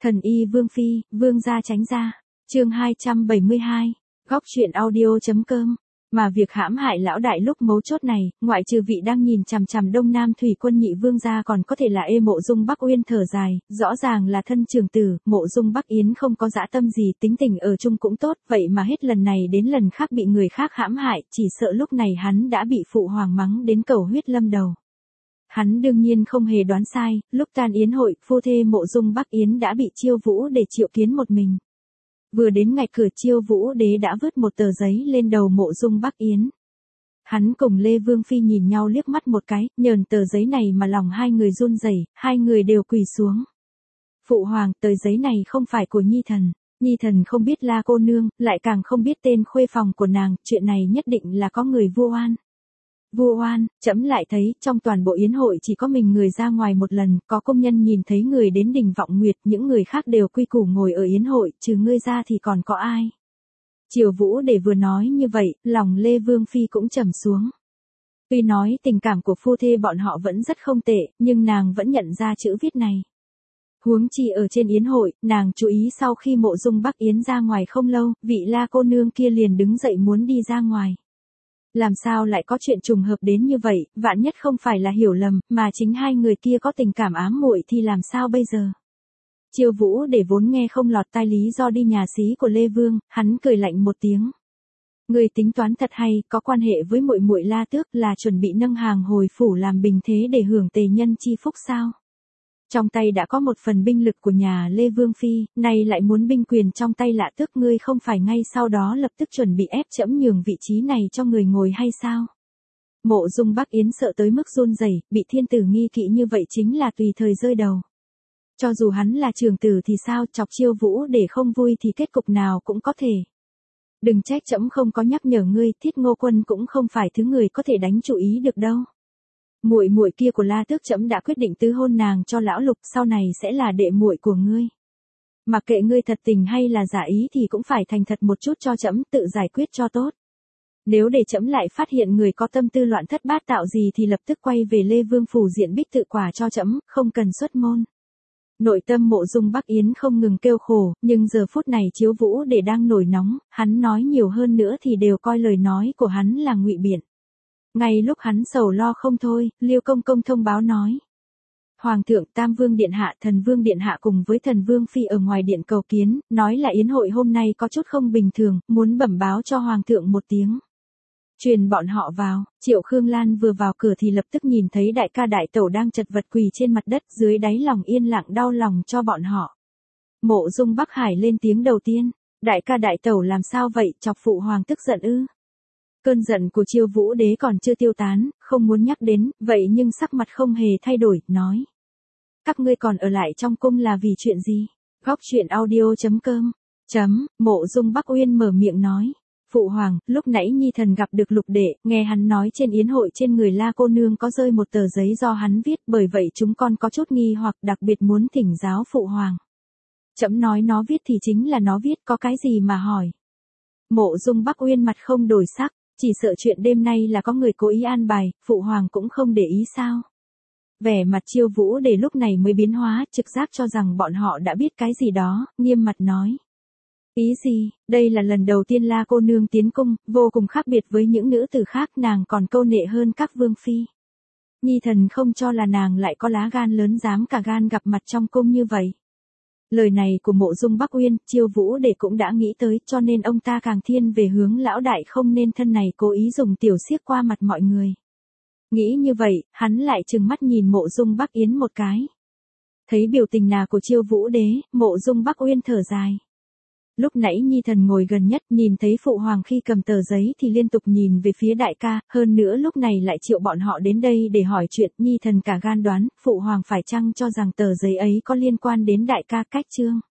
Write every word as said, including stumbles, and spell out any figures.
Thần y Vương Phi, Vương gia tránh ra. Chương hai trăm bảy mươi hai. Góc truyện audio.com. Mà việc hãm hại lão đại lúc mấu chốt này, ngoại trừ vị đang nhìn chằm chằm Đông Nam Thủy Quân nhị vương gia còn có thể là Ê Mộ Dung Bắc Uyên thở dài, rõ ràng là thân trưởng tử, Mộ Dung Bắc Yến không có dã tâm gì, tính tình ở chung cũng tốt, vậy mà hết lần này đến lần khác bị người khác hãm hại, chỉ sợ lúc này hắn đã bị phụ hoàng mắng đến cầu huyết lâm đầu. Hắn đương nhiên không hề đoán sai, lúc tan yến hội, phu thê Mộ Dung Bắc Yến đã bị Chiêu Vũ để triệu kiến một mình. Vừa đến ngạch cửa, Chiêu Vũ đế đã vứt một tờ giấy lên đầu Mộ Dung Bắc Yến. Hắn cùng Lê Vương Phi nhìn nhau liếc mắt một cái, nhờn tờ giấy này mà lòng hai người run rẩy, hai người đều quỳ xuống. Phụ hoàng, tờ giấy này không phải của Nhi thần. Nhi thần không biết La cô nương, lại càng không biết tên khuê phòng của nàng, chuyện này nhất định là có người vu oan. Vu oan, trẫm lại thấy, trong toàn bộ yến hội chỉ có mình người ra ngoài một lần, có công nhân nhìn thấy người đến đình Vọng Nguyệt, những người khác đều quy củ ngồi ở yến hội, trừ ngươi ra thì còn có ai. Triều Vũ để vừa nói như vậy, lòng Lê Vương Phi cũng trầm xuống. Tuy nói tình cảm của phu thê bọn họ vẫn rất không tệ, nhưng nàng vẫn nhận ra chữ viết này. Huống chi ở trên yến hội, nàng chú ý sau khi Mộ Dung Bắc Yến ra ngoài không lâu, vị La cô nương kia liền đứng dậy muốn đi ra ngoài. Làm sao lại có chuyện trùng hợp đến như vậy, vạn nhất không phải là hiểu lầm, mà chính hai người kia có tình cảm ám muội thì làm sao bây giờ? Chiêu Vũ để vốn nghe không lọt tai lý do đi nhà xí của Lê Vương, hắn cười lạnh một tiếng. Người tính toán thật hay, có quan hệ với muội muội La Tước là chuẩn bị nâng hàng hồi phủ làm bình thế để hưởng tề nhân chi phúc sao? Trong tay đã có một phần binh lực của nhà Lê Vương Phi, nay lại muốn binh quyền trong tay Lạ Tước, ngươi không phải ngay sau đó lập tức chuẩn bị ép trẫm nhường vị trí này cho người ngồi hay sao? Mộ Dung Bắc Yến sợ tới mức run rẩy, bị thiên tử nghi kỵ như vậy chính là tùy thời rơi đầu. Cho dù hắn là trưởng tử thì sao, chọc Chiêu Vũ để không vui thì kết cục nào cũng có thể. Đừng trách trẫm không có nhắc nhở ngươi, Thiết Ngô Quân cũng không phải thứ người có thể đánh chủ ý được đâu. Muội muội kia của La Tước trẫm đã quyết định tứ hôn nàng cho lão Lục, sau này sẽ là đệ muội của ngươi. Mặc kệ ngươi thật tình hay là giả ý thì cũng phải thành thật một chút cho trẫm, tự giải quyết cho tốt. Nếu để trẫm lại phát hiện người có tâm tư loạn thất bát tạo gì thì lập tức quay về Lê Vương phủ diện bích tự quả cho trẫm, không cần xuất môn. Nội tâm Mộ Dung Bắc Yến không ngừng kêu khổ, nhưng giờ phút này Chiếu Vũ để đang nổi nóng, hắn nói nhiều hơn nữa thì đều coi lời nói của hắn là ngụy biện. Ngay lúc hắn sầu lo không thôi, Liêu Công Công thông báo nói. Hoàng thượng, Tam Vương Điện Hạ, Thần Vương Điện Hạ cùng với Thần Vương Phi ở ngoài điện cầu kiến, nói là yến hội hôm nay có chút không bình thường, muốn bẩm báo cho Hoàng thượng một tiếng. Truyền bọn họ vào, Triệu Khương Lan vừa vào cửa thì lập tức nhìn thấy đại ca đại tẩu đang chật vật quỳ trên mặt đất, dưới đáy lòng yên lặng đau lòng cho bọn họ. Mộ Dung Bắc Hải lên tiếng đầu tiên, đại ca đại tẩu làm sao vậy, chọc phụ hoàng tức giận ư? Cơn giận của Chiêu Vũ đế còn chưa tiêu tán, không muốn nhắc đến, vậy nhưng sắc mặt không hề thay đổi, nói. Các ngươi còn ở lại trong cung là vì chuyện gì? Góc truyện audio.com. Chấm, Mộ Dung Bắc Uyên mở miệng nói. Phụ hoàng, lúc nãy Nhi thần gặp được Lục đệ, nghe hắn nói trên yến hội trên người La cô nương có rơi một tờ giấy do hắn viết, bởi vậy chúng con có chút nghi hoặc đặc biệt muốn thỉnh giáo phụ hoàng. Chấm nói nó viết thì chính là nó viết, có cái gì mà hỏi? Mộ Dung Bắc Uyên mặt không đổi sắc. Chỉ sợ chuyện đêm nay là có người cố ý an bài, phụ hoàng cũng không để ý sao. Vẻ mặt Chiêu Vũ để lúc này mới biến hóa, trực giác cho rằng bọn họ đã biết cái gì đó, nghiêm mặt nói. Ý gì, đây là lần đầu tiên La cô nương tiến cung, vô cùng khác biệt với những nữ tử khác, nàng còn câu nệ hơn các vương phi. Nhi thần không cho là nàng lại có lá gan lớn dám cả gan gặp mặt trong cung như vậy. Lời này của Mộ Dung Bắc Uyên, Chiêu Vũ để cũng đã nghĩ tới, cho nên ông ta càng thiên về hướng lão đại không nên thân này cố ý dùng tiểu xiếc qua mặt mọi người. Nghĩ như vậy, hắn lại trừng mắt nhìn Mộ Dung Bắc Yến một cái. Thấy biểu tình nào của Chiêu Vũ đế, Mộ Dung Bắc Uyên thở dài. Lúc nãy Nhi thần ngồi gần nhất, nhìn thấy phụ hoàng khi cầm tờ giấy thì liên tục nhìn về phía đại ca, hơn nữa lúc này lại triệu bọn họ đến đây để hỏi chuyện, Nhi thần cả gan đoán, phụ hoàng phải chăng cho rằng tờ giấy ấy có liên quan đến đại ca Cách Chương.